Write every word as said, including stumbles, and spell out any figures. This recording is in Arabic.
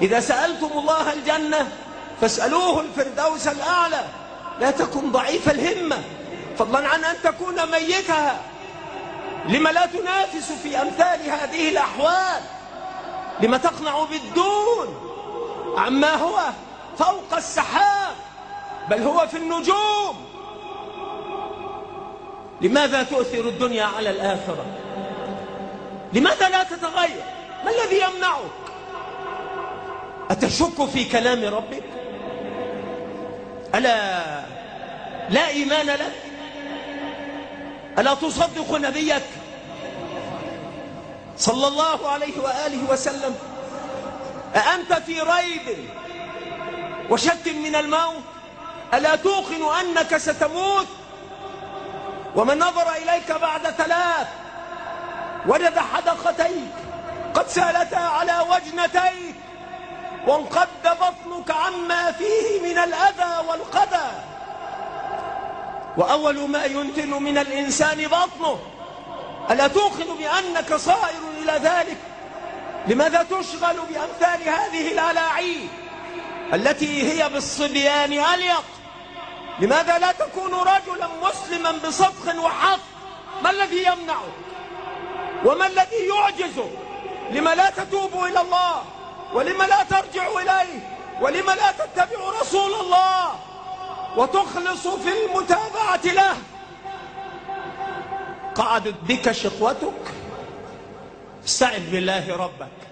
إذا سألتم الله الجنة فاسألوه الفردوس الأعلى. لا تكن ضعيف الهمة، فضلا عن أن تكون ميتها. لما لا تنافس في أمثال هذه الأحوال؟ لما تقنع بالدون عما هو فوق السحاب بل هو في النجوم؟ لماذا تؤثر الدنيا على الآخرة؟ لماذا لا تتغير؟ ما الذي يمنعك؟ أتشك في كلام ربك؟ ألا لا إيمان لك؟ ألا تصدق نبيك صلى الله عليه وآله وسلم؟ أأنت في ريب وشك من الموت؟ ألا توقن أنك ستموت؟ ومن نظر إليك بعد ثلاث وجد حدقتيك قد سالتا على وجنتيك وانقض بطنك عما فيه من الأذى والقدى، وأول ما ينتن من الإنسان بطنه. ألا توقن بأنك صائر إلى ذلك؟ لماذا تشغل بأمثال هذه الألاعيب التي هي بالصبيان أليق؟ لماذا لا تكون رجلا مسلما بصدق وحق؟ ما الذي يمنعك؟ وما الذي يعجزك؟ لما لا تتوب إلى الله؟ ولما لا ترجع إليه؟ ولما لا تتبع رسول الله وتخلص في المتابعة له؟ قعدت بك شقوتك؟ استعذ بالله ربك.